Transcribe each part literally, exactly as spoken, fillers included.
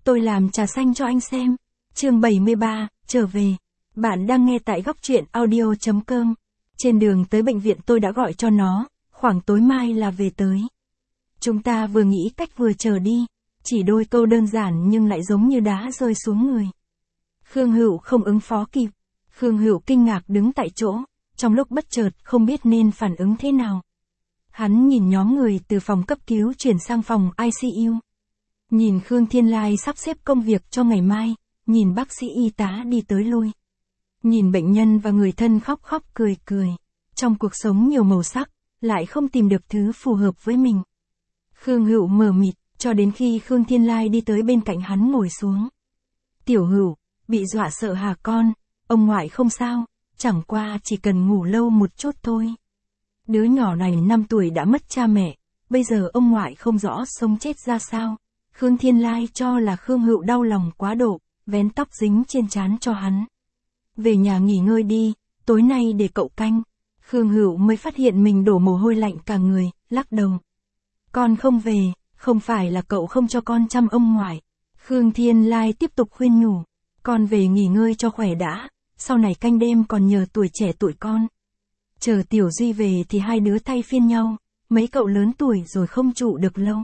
tôi làm trà xanh cho anh xem. Chương bảy mươi ba, trở về. Bạn đang nghe tại góc truyện audio chấm com. Trên đường tới bệnh viện tôi đã gọi cho nó, khoảng tối mai là về tới. Chúng ta vừa nghĩ cách vừa chờ đi, chỉ đôi câu đơn giản nhưng lại giống như đá rơi xuống người. Khương Hữu không ứng phó kịp. Khương Hữu kinh ngạc đứng tại chỗ, trong lúc bất chợt không biết nên phản ứng thế nào. Hắn nhìn nhóm người từ phòng cấp cứu chuyển sang phòng i xê u. Nhìn Khương Thiên Lai sắp xếp công việc cho ngày mai, nhìn bác sĩ y tá đi tới lui. Nhìn bệnh nhân và người thân khóc khóc cười cười. Trong cuộc sống nhiều màu sắc, lại không tìm được thứ phù hợp với mình. Khương Hữu mờ mịt, cho đến khi Khương Thiên Lai đi tới bên cạnh hắn ngồi xuống. Tiểu Hữu, bị dọa sợ hả con? Ông ngoại không sao, chẳng qua chỉ cần ngủ lâu một chút thôi. Đứa nhỏ này năm tuổi đã mất cha mẹ, bây giờ ông ngoại không rõ sống chết ra sao. Khương Thiên Lai cho là Khương Hữu đau lòng quá độ, vén tóc dính trên trán cho hắn. Về nhà nghỉ ngơi đi, tối nay để cậu canh. Khương Hữu mới phát hiện mình đổ mồ hôi lạnh cả người, lắc đầu. Con không về, không phải là cậu không cho con chăm ông ngoại. Khương Thiên Lai tiếp tục khuyên nhủ. Con về nghỉ ngơi cho khỏe đã, sau này canh đêm còn nhờ tuổi trẻ tụi con. Chờ Tiểu Duy về thì hai đứa thay phiên nhau, mấy cậu lớn tuổi rồi không trụ được lâu.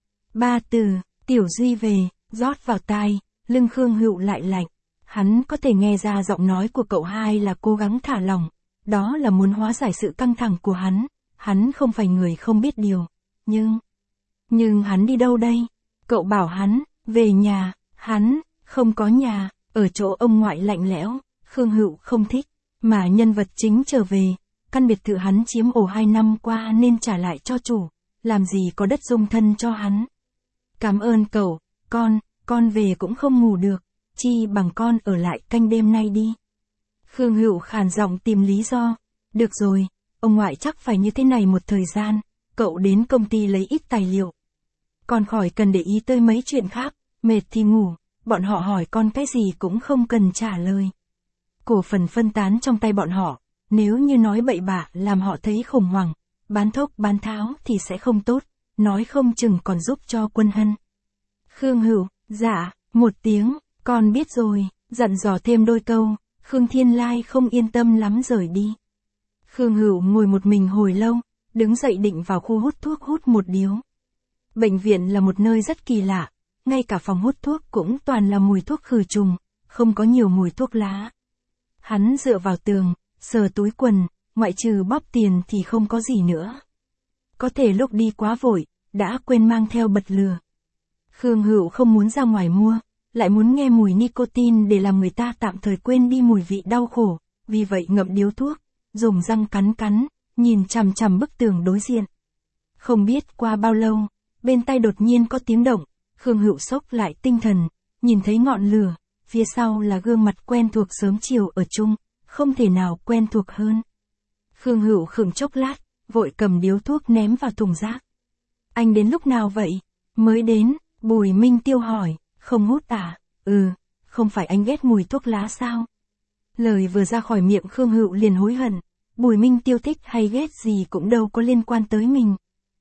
Ba từ, Tiểu Duy về, rót vào tai, lưng Khương Hữu lại lạnh. Hắn có thể nghe ra giọng nói của cậu hai là cố gắng thả lỏng, đó là muốn hóa giải sự căng thẳng của hắn. Hắn không phải người không biết điều, nhưng... Nhưng hắn đi đâu đây? Cậu bảo hắn, về nhà, hắn, không có nhà, ở chỗ ông ngoại lạnh lẽo, Khương Hữu không thích, mà nhân vật chính trở về, căn biệt thự hắn chiếm ổ hai năm qua nên trả lại cho chủ, làm gì có đất dung thân cho hắn. Cảm ơn cậu, con, con về cũng không ngủ được, chi bằng con ở lại canh đêm nay đi. Khương Hữu khàn giọng tìm lý do, được rồi, ông ngoại chắc phải như thế này một thời gian, cậu đến công ty lấy ít tài liệu. Con khỏi cần để ý tới mấy chuyện khác, mệt thì ngủ, bọn họ hỏi con cái gì cũng không cần trả lời. Cổ phần phân tán trong tay bọn họ, nếu như nói bậy bạ làm họ thấy khủng hoảng, bán thốc bán tháo thì sẽ không tốt, nói không chừng còn giúp cho Quân Hân. Khương Hữu, dạ, một tiếng, con biết rồi, dặn dò thêm đôi câu, Khương Thiên Lai không yên tâm lắm rời đi. Khương Hữu ngồi một mình hồi lâu, đứng dậy định vào khu hút thuốc hút một điếu. Bệnh viện là một nơi rất kỳ lạ, ngay cả phòng hút thuốc cũng toàn là mùi thuốc khử trùng, không có nhiều mùi thuốc lá. Hắn dựa vào tường, sờ túi quần, ngoại trừ bóp tiền thì không có gì nữa. Có thể lúc đi quá vội, đã quên mang theo bật lửa. Khương Hữu không muốn ra ngoài mua, lại muốn nghe mùi nicotine để làm người ta tạm thời quên đi mùi vị đau khổ, vì vậy ngậm điếu thuốc, dùng răng cắn cắn, nhìn chằm chằm bức tường đối diện. Không biết qua bao lâu, bên tai đột nhiên có tiếng động, Khương Hữu sốc lại tinh thần, nhìn thấy ngọn lửa, phía sau là gương mặt quen thuộc sớm chiều ở chung, không thể nào quen thuộc hơn. Khương Hữu khựng chốc lát, vội cầm điếu thuốc ném vào thùng rác. Anh đến lúc nào vậy? Mới đến, Bùi Minh Tiêu hỏi, không hút à? Ừ, không phải anh ghét mùi thuốc lá sao? Lời vừa ra khỏi miệng Khương Hữu liền hối hận, Bùi Minh Tiêu thích hay ghét gì cũng đâu có liên quan tới mình.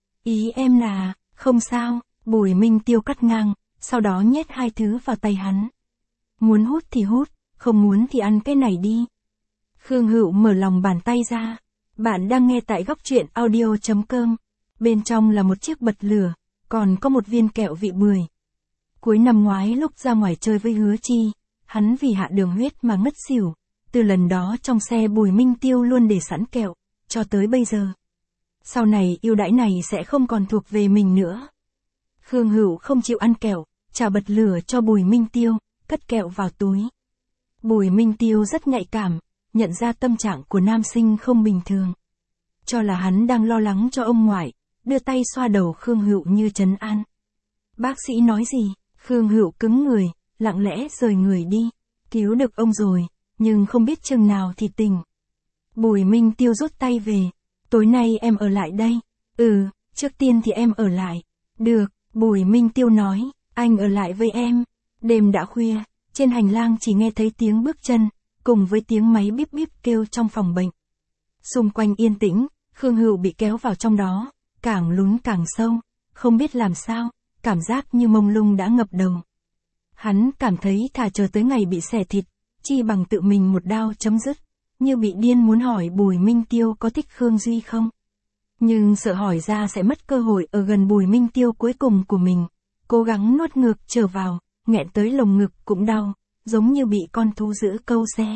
Ý em là, không sao, Bùi Minh Tiêu cắt ngang, sau đó nhét hai thứ vào tay hắn. Muốn hút thì hút, không muốn thì ăn cái này đi. Khương Hữu mở lòng bàn tay ra. Bạn đang nghe tại góc truyện audio chấm com. Bên trong là một chiếc bật lửa, còn có một viên kẹo vị bưởi. Cuối năm ngoái lúc ra ngoài chơi với Hứa Chi, hắn vì hạ đường huyết mà ngất xỉu. Từ lần đó trong xe Bùi Minh Tiêu luôn để sẵn kẹo, cho tới bây giờ. Sau này ưu đãi này sẽ không còn thuộc về mình nữa. Khương Hữu không chịu ăn kẹo, trả bật lửa cho Bùi Minh Tiêu, cất kẹo vào túi. Bùi Minh Tiêu rất nhạy cảm, nhận ra tâm trạng của nam sinh không bình thường. Cho là hắn đang lo lắng cho ông ngoại, đưa tay xoa đầu Khương Hữu như trấn an. Bác sĩ nói gì? Khương Hữu cứng người, lặng lẽ rời người đi. Cứu được ông rồi, nhưng không biết chừng nào thì tỉnh. Bùi Minh Tiêu rút tay về. Tối nay em ở lại đây. Ừ, trước tiên thì em ở lại. Được, Bùi Minh Tiêu nói, anh ở lại với em. Đêm đã khuya, trên hành lang chỉ nghe thấy tiếng bước chân, cùng với tiếng máy bíp bíp kêu trong phòng bệnh. Xung quanh yên tĩnh, Khương Hữu bị kéo vào trong đó, càng lún càng sâu, không biết làm sao, cảm giác như mông lung đã ngập đầu. Hắn cảm thấy thà chờ tới ngày bị xẻ thịt, chi bằng tự mình một đao chấm dứt, như bị điên muốn hỏi Bùi Minh Tiêu có thích Khương Duy không. Nhưng sợ hỏi ra sẽ mất cơ hội ở gần Bùi Minh Tiêu cuối cùng của mình, cố gắng nuốt ngược trở vào, nghẹn tới lồng ngực cũng đau, giống như bị con thú dữ câu xé.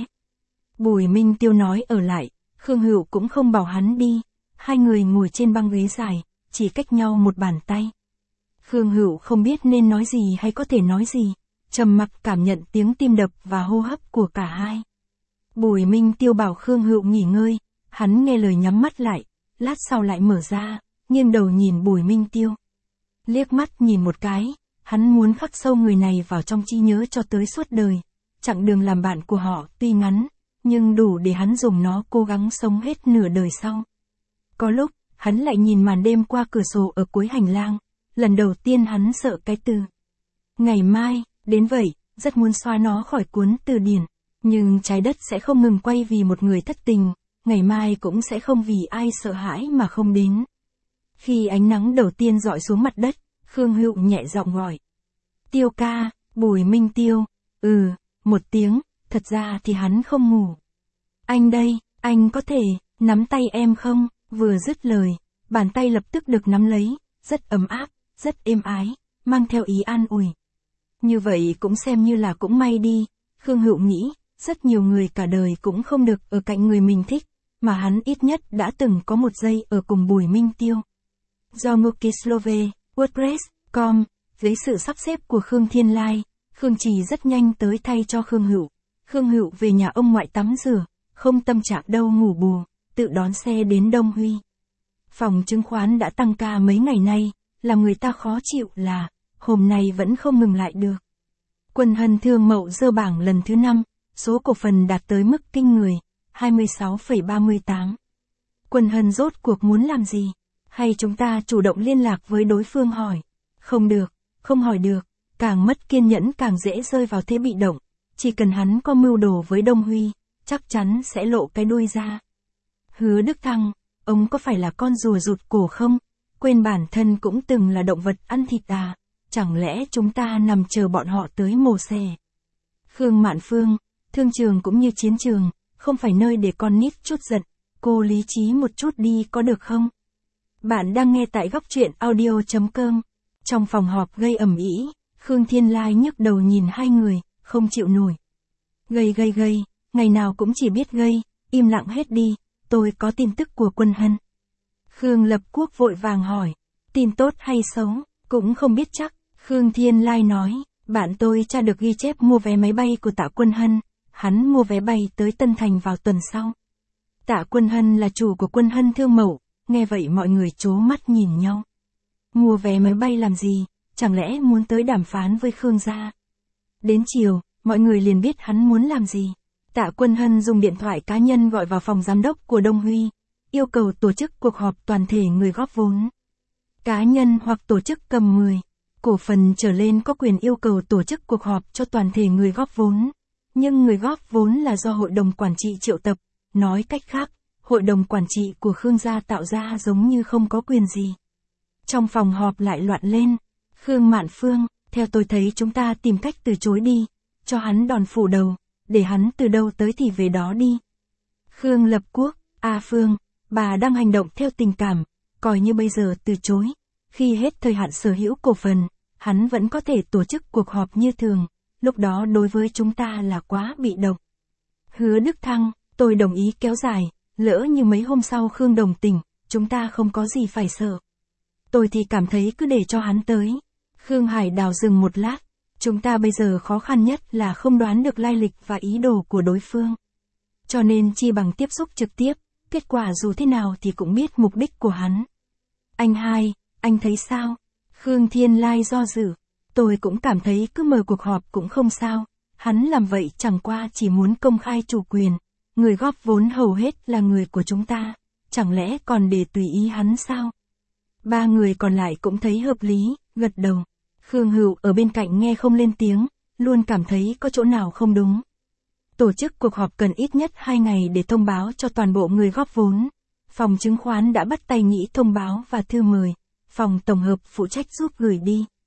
Bùi Minh Tiêu nói ở lại, Khương Hữu cũng không bảo hắn đi, hai người ngồi trên băng ghế dài, chỉ cách nhau một bàn tay. Khương Hữu không biết nên nói gì hay có thể nói gì, trầm mặc cảm nhận tiếng tim đập và hô hấp của cả hai. Bùi Minh Tiêu bảo Khương Hữu nghỉ ngơi, hắn nghe lời nhắm mắt lại, lát sau lại mở ra, nghiêng đầu nhìn Bùi Minh Tiêu. Liếc mắt nhìn một cái, hắn muốn khắc sâu người này vào trong trí nhớ cho tới suốt đời. Chặng đường làm bạn của họ tuy ngắn, nhưng đủ để hắn dùng nó cố gắng sống hết nửa đời sau. Có lúc, hắn lại nhìn màn đêm qua cửa sổ ở cuối hành lang, lần đầu tiên hắn sợ cái từ ngày mai, đến vậy, rất muốn xóa nó khỏi cuốn từ điển, nhưng trái đất sẽ không ngừng quay vì một người thất tình, ngày mai cũng sẽ không vì ai sợ hãi mà không đến. Khi ánh nắng đầu tiên rọi xuống mặt đất, Khương Hữu nhẹ giọng gọi. Tiêu ca, Bùi Minh Tiêu, ừ, một tiếng, thật ra thì hắn không ngủ. Anh đây, anh có thể, nắm tay em không? Vừa dứt lời, bàn tay lập tức được nắm lấy, rất ấm áp, rất êm ái, mang theo ý an ủi. Như vậy cũng xem như là cũng may đi, Khương Hữu nghĩ, rất nhiều người cả đời cũng không được ở cạnh người mình thích, mà hắn ít nhất đã từng có một giây ở cùng Bùi Minh Tiêu. Do Mukislove, WordPress, com, dưới sự sắp xếp của Khương Thiên Lai, Khương Trì rất nhanh tới thay cho Khương Hữu. Khương Hữu về nhà ông ngoại tắm rửa, không tâm trạng đâu ngủ bù, tự đón xe đến Đông Huy. Phòng chứng khoán đã tăng ca mấy ngày nay, làm người ta khó chịu là, hôm nay vẫn không ngừng lại được. Quân Hân Thương Mậu dơ bảng lần thứ năm, số cổ phần đạt tới mức kinh người, hai mươi sáu phẩy ba mươi tám. Quân Hân rốt cuộc muốn làm gì? Hay chúng ta chủ động liên lạc với đối phương hỏi? Không được, không hỏi được, càng mất kiên nhẫn càng dễ rơi vào thế bị động, chỉ cần hắn có mưu đồ với Đông Huy, chắc chắn sẽ lộ cái đuôi ra. Hứa Đức Thăng, ông có phải là con rùa rụt cổ không? Quên bản thân cũng từng là động vật ăn thịt à? Chẳng lẽ chúng ta nằm chờ bọn họ tới mổ xẻ? Khương Mạn Phương, thương trường cũng như chiến trường, không phải nơi để con nít chút giận, cô lý trí một chút đi có được không? Bạn đang nghe tại góc truyện audio chấm com. Trong phòng họp gây ầm ĩ, Khương Thiên Lai nhức đầu nhìn hai người, không chịu nổi. Gây gây gây, ngày nào cũng chỉ biết gây, im lặng hết đi, tôi có tin tức của Quân Hân. Khương Lập Quốc vội vàng hỏi, tin tốt hay xấu, cũng không biết chắc. Khương Thiên Lai nói, bạn tôi tra được ghi chép mua vé máy bay của Tạ Quân Hân, hắn mua vé bay tới Tân Thành vào tuần sau. Tạ Quân Hân là chủ của Quân Hân Thương Mậu, nghe vậy mọi người trố mắt nhìn nhau. Mua vé máy bay làm gì, chẳng lẽ muốn tới đàm phán với Khương gia? Đến chiều, mọi người liền biết hắn muốn làm gì. Tạ Quân Hân dùng điện thoại cá nhân gọi vào phòng giám đốc của Đông Huy, yêu cầu tổ chức cuộc họp toàn thể người góp vốn. Cá nhân hoặc tổ chức cầm mười cổ phần trở lên có quyền yêu cầu tổ chức cuộc họp cho toàn thể người góp vốn. Nhưng người góp vốn là do hội đồng quản trị triệu tập, nói cách khác, hội đồng quản trị của Khương gia tạo ra giống như không có quyền gì. Trong phòng họp lại loạn lên. Khương Mạn Phương, theo tôi thấy chúng ta tìm cách từ chối đi, cho hắn đòn phủ đầu, để hắn từ đâu tới thì về đó đi. Khương Lập Quốc, A Phương, bà đang hành động theo tình cảm, coi như bây giờ từ chối. Khi hết thời hạn sở hữu cổ phần, hắn vẫn có thể tổ chức cuộc họp như thường, lúc đó đối với chúng ta là quá bị động. Hứa Đức Thăng, tôi đồng ý kéo dài, lỡ như mấy hôm sau Khương đồng tình, chúng ta không có gì phải sợ. Tôi thì cảm thấy cứ để cho hắn tới. Khương Hải Đào dừng một lát, chúng ta bây giờ khó khăn nhất là không đoán được lai lịch và ý đồ của đối phương. Cho nên chi bằng tiếp xúc trực tiếp, kết quả dù thế nào thì cũng biết mục đích của hắn. Anh hai, anh thấy sao? Khương Thiên Lai do dự, tôi cũng cảm thấy cứ mời cuộc họp cũng không sao, hắn làm vậy chẳng qua chỉ muốn công khai chủ quyền, người góp vốn hầu hết là người của chúng ta, chẳng lẽ còn để tùy ý hắn sao? Ba người còn lại cũng thấy hợp lý, gật đầu. Khương Hữu ở bên cạnh nghe không lên tiếng, luôn cảm thấy có chỗ nào không đúng. Tổ chức cuộc họp cần ít nhất hai ngày để thông báo cho toàn bộ người góp vốn. Phòng chứng khoán đã bắt tay nghĩ thông báo và thư mời. Phòng tổng hợp phụ trách giúp gửi đi.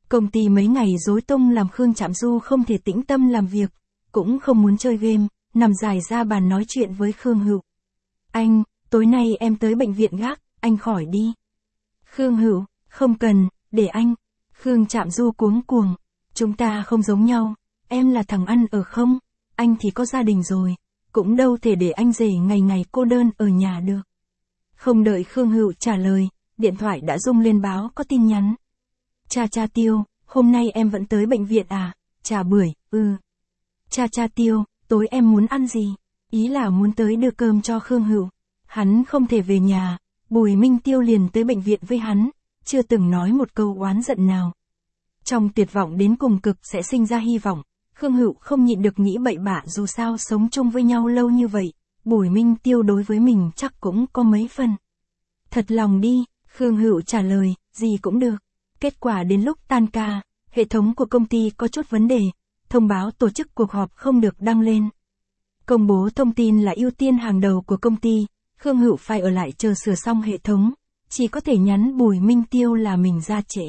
Công ty mấy ngày rối tung làm Khương Trạm Du không thể tĩnh tâm làm việc, cũng không muốn chơi game, nằm dài ra bàn nói chuyện với Khương Hữu. Anh, tối nay em tới bệnh viện gác, anh khỏi đi. Khương Hữu, không cần, để anh. Khương Trạm Du cuống cuồng. Chúng ta không giống nhau, em là thằng ăn ở không, anh thì có gia đình rồi, cũng đâu thể để anh rể ngày ngày cô đơn ở nhà được. Không đợi Khương Hữu trả lời, điện thoại đã rung lên báo có tin nhắn. Cha cha Tiêu, hôm nay em vẫn tới bệnh viện à? Chà bưởi, ừ. Cha cha Tiêu, tối em muốn ăn gì? Ý là muốn tới đưa cơm cho Khương Hữu. Hắn không thể về nhà, Bùi Minh Tiêu liền tới bệnh viện với hắn, chưa từng nói một câu oán giận nào. Trong tuyệt vọng đến cùng cực sẽ sinh ra hy vọng, Khương Hữu không nhịn được nghĩ bậy bạ, dù sao sống chung với nhau lâu như vậy, Bùi Minh Tiêu đối với mình chắc cũng có mấy phần. Thật lòng đi, Khương Hữu trả lời, gì cũng được. Kết quả đến lúc tan ca, hệ thống của công ty có chút vấn đề, thông báo tổ chức cuộc họp không được đăng lên. Công bố thông tin là ưu tiên hàng đầu của công ty, Khương Hữu phải ở lại chờ sửa xong hệ thống, chỉ có thể nhắn Bùi Minh Tiêu là mình ra trễ.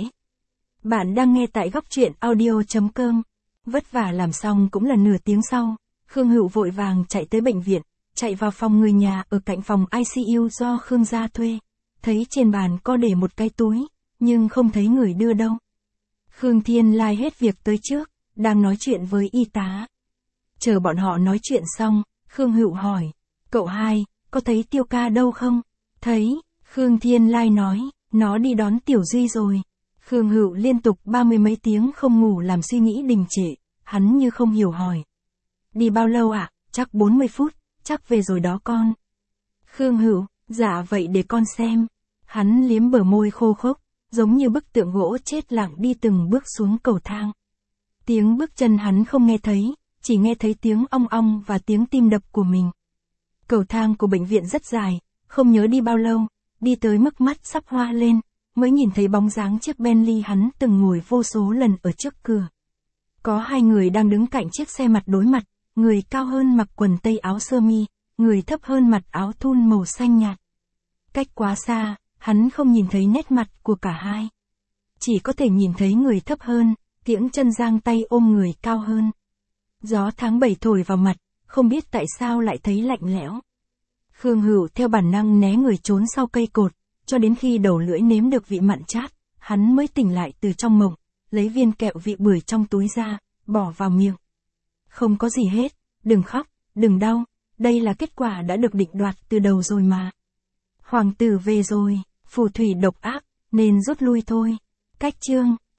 Bạn đang nghe tại góc truyện audio chấm com. Vất vả làm xong cũng là nửa tiếng sau, Khương Hữu vội vàng chạy tới bệnh viện, chạy vào phòng người nhà ở cạnh phòng i xê u do Khương gia thuê. Thấy trên bàn có để một cái túi, nhưng không thấy người đưa đâu. Khương Thiên Lai hết việc tới trước, đang nói chuyện với y tá. Chờ bọn họ nói chuyện xong, Khương Hữu hỏi, cậu hai, có thấy Tiêu ca đâu không? Thấy, Khương Thiên Lai nói, nó đi đón Tiểu Duy rồi. Khương Hữu liên tục ba mươi mấy tiếng không ngủ làm suy nghĩ đình trệ, hắn như không hiểu hỏi. Đi bao lâu ạ? À? Chắc bốn mươi phút, chắc về rồi đó con. Khương Hữu, dạ vậy để con xem. Hắn liếm bờ môi khô khốc, giống như bức tượng gỗ chết lặng đi từng bước xuống cầu thang. Tiếng bước chân hắn không nghe thấy, chỉ nghe thấy tiếng ong ong và tiếng tim đập của mình. Cầu thang của bệnh viện rất dài, không nhớ đi bao lâu, đi tới mức mắt sắp hoa lên, mới nhìn thấy bóng dáng chiếc Bentley hắn từng ngồi vô số lần ở trước cửa. Có hai người đang đứng cạnh chiếc xe mặt đối mặt, người cao hơn mặc quần tây áo sơ mi, người thấp hơn mặc áo thun màu xanh nhạt. Cách quá xa, hắn không nhìn thấy nét mặt của cả hai. Chỉ có thể nhìn thấy người thấp hơn, kiễng chân giang tay ôm người cao hơn. Gió tháng bảy thổi vào mặt, không biết tại sao lại thấy lạnh lẽo. Khương Hữu theo bản năng né người trốn sau cây cột, cho đến khi đầu lưỡi nếm được vị mặn chát, hắn mới tỉnh lại từ trong mộng, lấy viên kẹo vị bưởi trong túi ra, bỏ vào miệng. Không có gì hết, đừng khóc, đừng đau, đây là kết quả đã được định đoạt từ đầu rồi mà. Hoàng tử về rồi, phù thủy độc ác, nên rút lui thôi. Cách chương